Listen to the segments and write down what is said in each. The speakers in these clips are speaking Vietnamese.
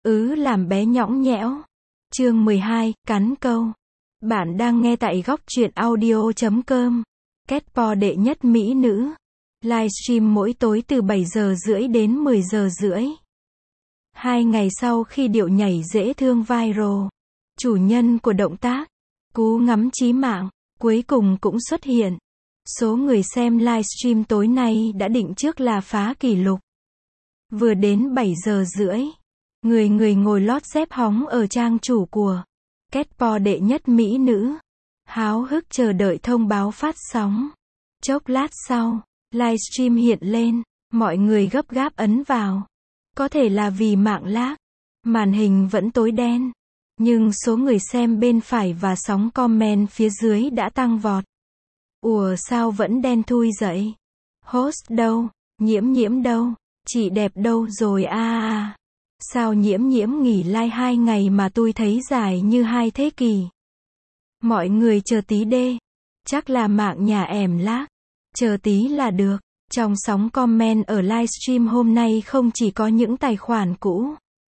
Làm bé nhõng nhẽo. Chương 12, cắn câu. Bạn đang nghe tại góc truyện audio.com. Ketpo đệ nhất mỹ nữ. Livestream mỗi tối từ 7 giờ rưỡi đến 10 giờ rưỡi. 2 ngày sau khi điệu nhảy dễ thương viral, chủ nhân của động tác cú ngắm chí mạng cuối cùng cũng xuất hiện. Số người xem livestream tối nay đã định trước là phá kỷ lục. Vừa đến 7 giờ rưỡi, người ngồi lót xếp hóng ở trang chủ của Ketpo đệ nhất mỹ nữ, háo hức chờ đợi thông báo phát sóng. Chốc lát sau, livestream hiện lên, mọi người gấp gáp ấn vào. Có thể là vì mạng lag, màn hình vẫn tối đen, nhưng số người xem bên phải và sóng comment phía dưới đã tăng vọt. Ủa sao vẫn đen thui vậy? Host đâu? Nhiễm đâu? Chị đẹp đâu rồi à? Sao nhiễm nghỉ live 2 ngày mà tôi thấy dài như 2 thế kỷ? Mọi người chờ tí đê. Chắc là mạng nhà ẻm lag. Chờ tí là được. Trong sóng comment ở livestream hôm nay không chỉ có những tài khoản cũ,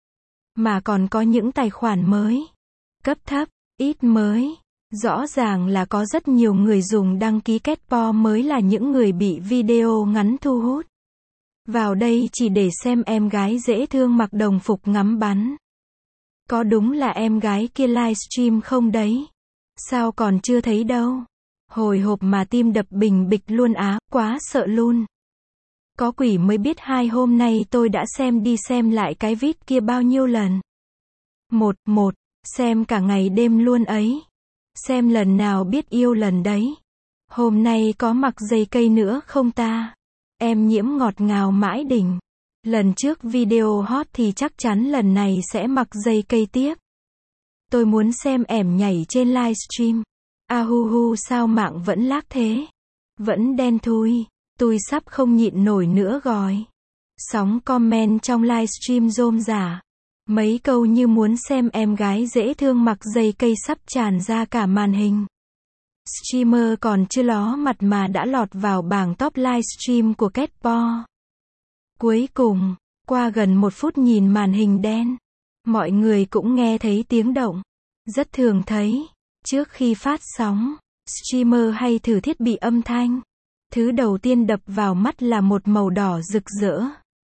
mà còn có những tài khoản mới. Cấp thấp, ít mới. Rõ ràng là có rất nhiều người dùng đăng ký Ketpo mới là những người bị video ngắn thu hút vào đây chỉ để xem em gái dễ thương mặc đồng phục ngắm bắn. Có đúng là em gái kia livestream không đấy? Sao còn chưa thấy đâu? Hồi hộp mà tim đập bình bịch luôn á, quá sợ luôn. Có quỷ mới biết hôm nay tôi đã xem đi xem lại cái vid kia bao nhiêu lần. Một, xem cả ngày đêm luôn ấy. Xem lần nào biết yêu lần đấy. Hôm nay có mặc dây cây nữa không ta? Em nhiễm ngọt ngào mãi đỉnh. Lần trước video hot thì chắc chắn lần này sẽ mặc dây cây tiếp. Tôi muốn xem em nhảy trên livestream. Sao mạng vẫn lag thế? Vẫn đen thui. Tôi sắp không nhịn nổi nữa rồi. Sóng comment trong livestream rôm rả. Mấy câu như muốn xem em gái dễ thương mặc dây cây sắp tràn ra cả màn hình. Streamer còn chưa ló mặt mà đã lọt vào bảng top livestream của Ketpo. Cuối cùng, qua gần 1 phút nhìn màn hình đen, mọi người cũng nghe thấy tiếng động. Rất thường thấy, trước khi phát sóng, streamer hay thử thiết bị âm thanh. Thứ đầu tiên đập vào mắt là một màu đỏ rực rỡ.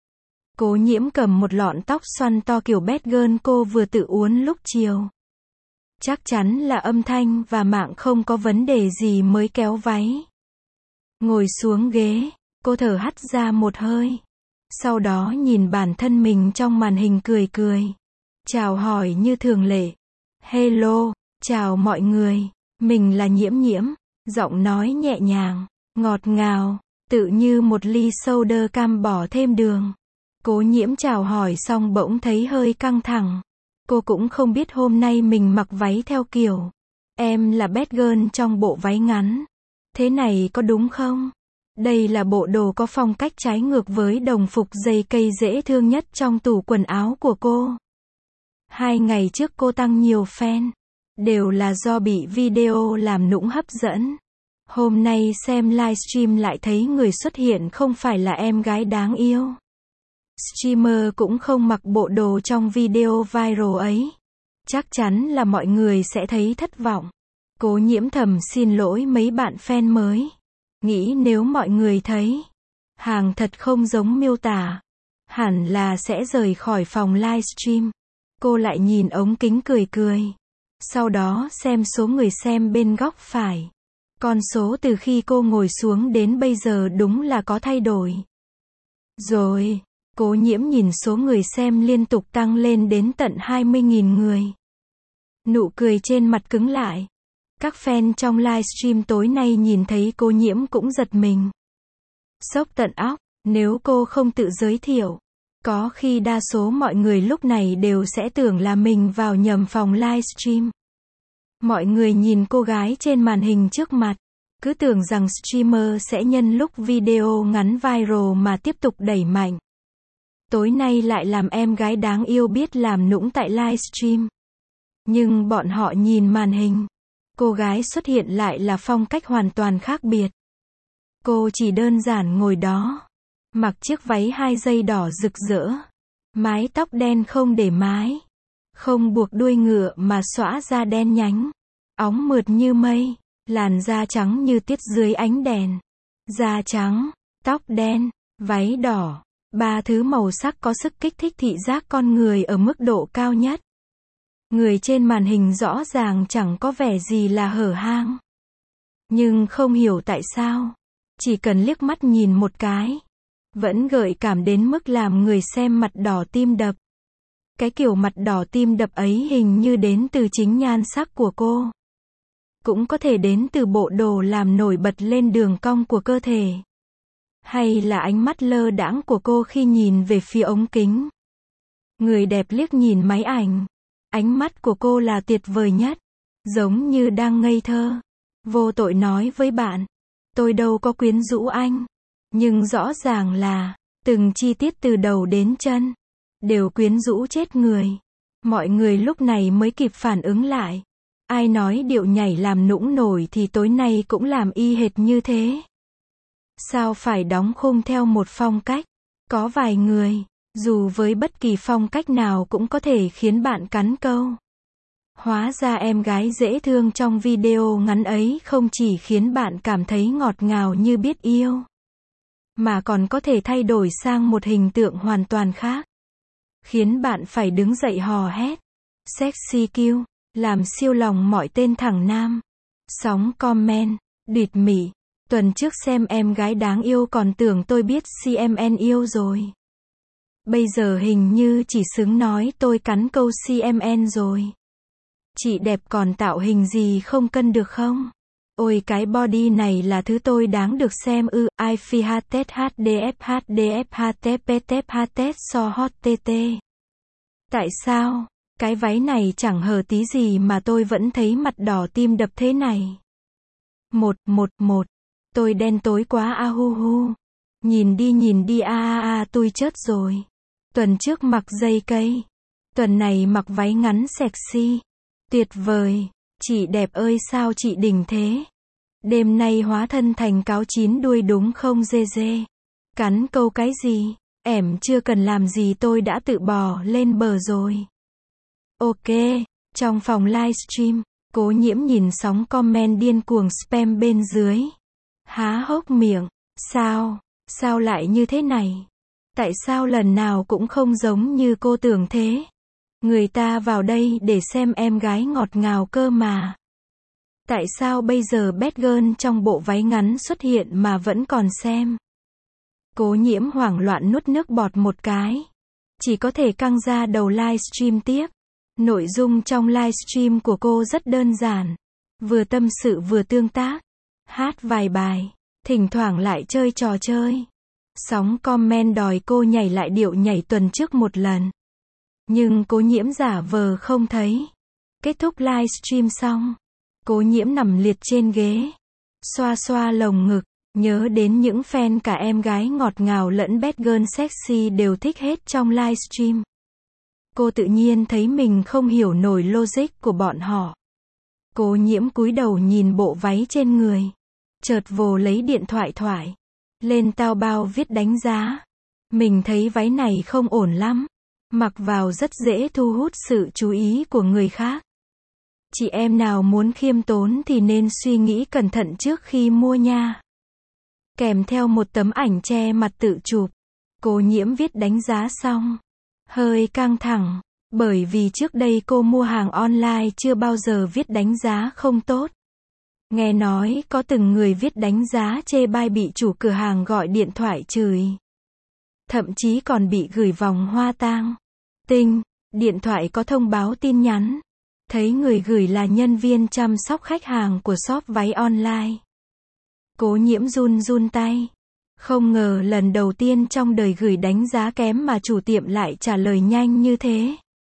Cố Nhiễm cầm một lọn tóc xoăn to kiểu bad girl cô vừa tự uốn lúc chiều. Chắc chắn là âm thanh và mạng không có vấn đề gì mới kéo váy. Ngồi xuống ghế, cô thở hắt ra một hơi. Sau đó nhìn bản thân mình trong màn hình cười. Chào hỏi như thường lệ. Hello, chào mọi người, mình là Nhiễm. Giọng nói nhẹ nhàng, ngọt ngào, tự như một ly soda cam bỏ thêm đường. Cố Nhiễm chào hỏi xong bỗng thấy hơi căng thẳng. Cô cũng không biết hôm nay mình mặc váy theo kiểu em là bad girl trong bộ váy ngắn. Thế này có đúng không? Đây là bộ đồ có phong cách trái ngược với đồng phục dây cây dễ thương nhất trong tủ quần áo của cô. 2 ngày trước cô tăng nhiều fan, đều là do bị video làm nũng hấp dẫn. Hôm nay xem livestream lại thấy người xuất hiện không phải là em gái đáng yêu. Streamer cũng không mặc bộ đồ trong video viral ấy. Chắc chắn là mọi người sẽ thấy thất vọng. Cố Nhiễm thầm xin lỗi mấy bạn fan mới. Nghĩ nếu mọi người thấy hàng thật không giống miêu tả, hẳn là sẽ rời khỏi phòng livestream. Cô lại nhìn ống kính cười. Sau đó xem số người xem bên góc phải. Con số từ khi cô ngồi xuống đến bây giờ đúng là có thay đổi. Rồi, Cố Nhiễm nhìn số người xem liên tục tăng lên đến tận 20.000 người. Nụ cười trên mặt cứng lại. Các fan trong livestream tối nay nhìn thấy Cố Nhiễm cũng giật mình. Sốc tận óc, nếu cô không tự giới thiệu, có khi đa số mọi người lúc này đều sẽ tưởng là mình vào nhầm phòng livestream. Mọi người nhìn cô gái trên màn hình trước mặt, cứ tưởng rằng streamer sẽ nhân lúc video ngắn viral mà tiếp tục đẩy mạnh. Tối nay lại làm em gái đáng yêu biết làm nũng tại livestream. Nhưng bọn họ nhìn màn hình, cô gái xuất hiện lại là phong cách hoàn toàn khác biệt. Cô chỉ đơn giản ngồi đó, mặc chiếc váy 2 dây đỏ rực rỡ, Mái tóc đen không để mái. Không buộc đuôi ngựa mà xõa ra đen nhánh. Óng mượt như mây. Làn da trắng như tiết dưới ánh đèn. Da trắng, tóc đen, váy đỏ. Ba thứ màu sắc có sức kích thích thị giác con người ở mức độ cao nhất. Người trên màn hình rõ ràng chẳng có vẻ gì là hở hang. Nhưng không hiểu tại sao. Chỉ cần liếc mắt nhìn một cái. Vẫn gợi cảm đến mức làm người xem mặt đỏ tim đập. Cái kiểu mặt đỏ tim đập ấy hình như đến từ chính nhan sắc của cô. Cũng có thể đến từ bộ đồ làm nổi bật lên đường cong của cơ thể. Hay là ánh mắt lơ đãng của cô khi nhìn về phía ống kính. Người đẹp liếc nhìn máy ảnh. Ánh mắt của cô là tuyệt vời nhất. Giống như đang ngây thơ. Vô tội nói với bạn. Tôi đâu có quyến rũ anh. Nhưng rõ ràng là, từng chi tiết từ đầu đến chân, đều quyến rũ chết người. Mọi người lúc này mới kịp phản ứng lại. Ai nói điệu nhảy làm nũng nổi thì tối nay cũng làm y hệt như thế. Sao phải đóng khung theo một phong cách? Có vài người, dù với bất kỳ phong cách nào cũng có thể khiến bạn cắn câu. Hóa ra em gái dễ thương trong video ngắn ấy không chỉ khiến bạn cảm thấy ngọt ngào như biết yêu, mà còn có thể thay đổi sang một hình tượng hoàn toàn khác. Khiến bạn phải đứng dậy hò hét. Sexy kill, làm siêu lòng mọi tên thẳng nam. Sóng comment, đuyệt mị. Tuần trước xem em gái đáng yêu còn tưởng tôi biết CMN yêu rồi. Bây giờ hình như chỉ xứng nói tôi cắn câu CMN rồi. Chị đẹp còn tạo hình gì không cân được không? Ôi cái body này là thứ tôi đáng được xem ư. I HT HDF HDF HTP HT so hot TT. Tại sao? Cái váy này chẳng hở tí gì mà tôi vẫn thấy mặt đỏ tim đập thế này. 111. Tôi đen tối quá a hu hu. Nhìn đi tôi chết rồi. Tuần trước mặc dây cây. Tuần này mặc váy ngắn sexy. Tuyệt vời. Chị đẹp ơi sao chị đỉnh thế? Đêm nay hóa thân thành cáo chín đuôi đúng không dê dê? Cắn câu cái gì? Ẻm chưa cần làm gì tôi đã tự bò lên bờ rồi. Ok. Trong phòng livestream, Cố Nhiễm nhìn sóng comment điên cuồng spam bên dưới. Há hốc miệng. Sao lại như thế này? Tại sao lần nào cũng không giống như cô tưởng thế? Người ta vào đây để xem em gái ngọt ngào cơ mà. Tại sao bây giờ bad girl trong bộ váy ngắn xuất hiện mà vẫn còn xem? Cố Nhiễm hoảng loạn nuốt nước bọt một cái. Chỉ có thể căng ra đầu livestream tiếp. Nội dung trong livestream của cô rất đơn giản. Vừa tâm sự vừa tương tác. Hát vài bài. Thỉnh thoảng lại chơi trò chơi. Sóng comment đòi cô nhảy lại điệu nhảy tuần trước một lần. Nhưng Cố Nhiễm giả vờ không thấy. Kết thúc livestream xong. Cố Nhiễm nằm liệt trên ghế. Xoa xoa lồng ngực. Nhớ đến những fan cả em gái ngọt ngào lẫn bad girl sexy đều thích hết trong livestream. Cô tự nhiên thấy mình không hiểu nổi logic của bọn họ. Cố Nhiễm cúi đầu nhìn bộ váy trên người. Chợt vồ lấy điện thoại lên tao bao viết đánh giá. Mình thấy váy này không ổn lắm. Mặc vào rất dễ thu hút sự chú ý của người khác. Chị em nào muốn khiêm tốn thì nên suy nghĩ cẩn thận trước khi mua nha. Kèm theo một tấm ảnh che mặt tự chụp. Cố Nhiễm viết đánh giá xong. Hơi căng thẳng. Bởi vì trước đây cô mua hàng online chưa bao giờ viết đánh giá không tốt. Nghe nói có từng người viết đánh giá chê bai bị chủ cửa hàng gọi điện thoại chửi. Thậm chí còn bị gửi vòng hoa tang. Điện thoại có thông báo tin nhắn. Thấy người gửi là nhân viên chăm sóc khách hàng của shop váy online. Cố Nhiễm run tay. Không ngờ lần đầu tiên trong đời gửi đánh giá kém mà chủ tiệm lại trả lời nhanh như thế.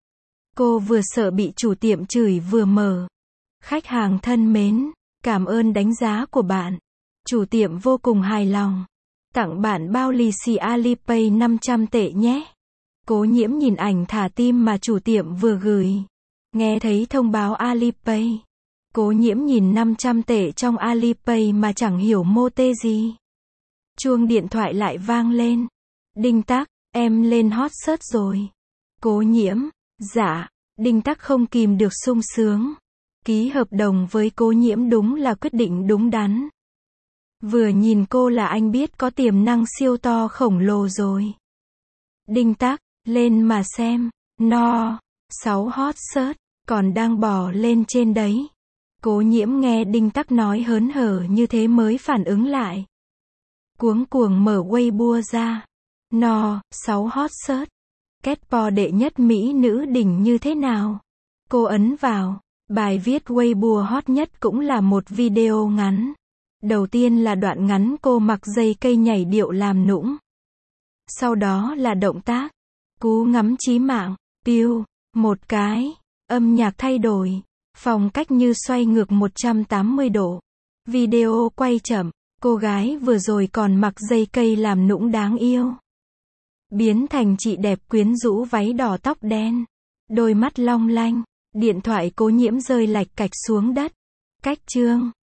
Cô vừa sợ bị chủ tiệm chửi vừa mở. Khách hàng thân mến, cảm ơn đánh giá của bạn. Chủ tiệm vô cùng hài lòng. Tặng bạn bao lì xì Alipay 500 tệ nhé. Cố Nhiễm nhìn ảnh thả tim mà chủ tiệm vừa gửi. Nghe thấy thông báo Alipay. Cố Nhiễm nhìn 500 tệ trong Alipay mà chẳng hiểu mô tê gì. Chuông điện thoại lại vang lên. Đinh tắc, Em lên hot search rồi. Cố Nhiễm, dạ. Đinh Tắc không kìm được sung sướng. Ký hợp đồng với Cố Nhiễm đúng là quyết định đúng đắn. Vừa nhìn cô là anh biết có tiềm năng siêu to khổng lồ rồi. Đinh Tắc, lên mà xem. No. 6 hot search, còn đang bò lên trên đấy. Cố Nhiễm nghe Đinh Tắc nói hớn hở như thế mới phản ứng lại. Cuống cuồng mở Weibo ra. No. 6 hot search. Ketpo đệ nhất mỹ nữ đỉnh như thế nào? Cô ấn vào. Bài viết Weibo hot nhất cũng là một video ngắn. Đầu tiên là đoạn ngắn cô mặc dây cây nhảy điệu làm nũng. Sau đó là động tác. Cú ngắm chí mạng. Piu. Một cái. Âm nhạc thay đổi. Phong cách như xoay ngược 180 độ. Video quay chậm. Cô gái vừa rồi còn mặc dây cây làm nũng đáng yêu. Biến thành chị đẹp quyến rũ váy đỏ tóc đen. Đôi mắt long lanh. Điện thoại Cố Nhiễm rơi lạch cạch xuống đất. Cách chương.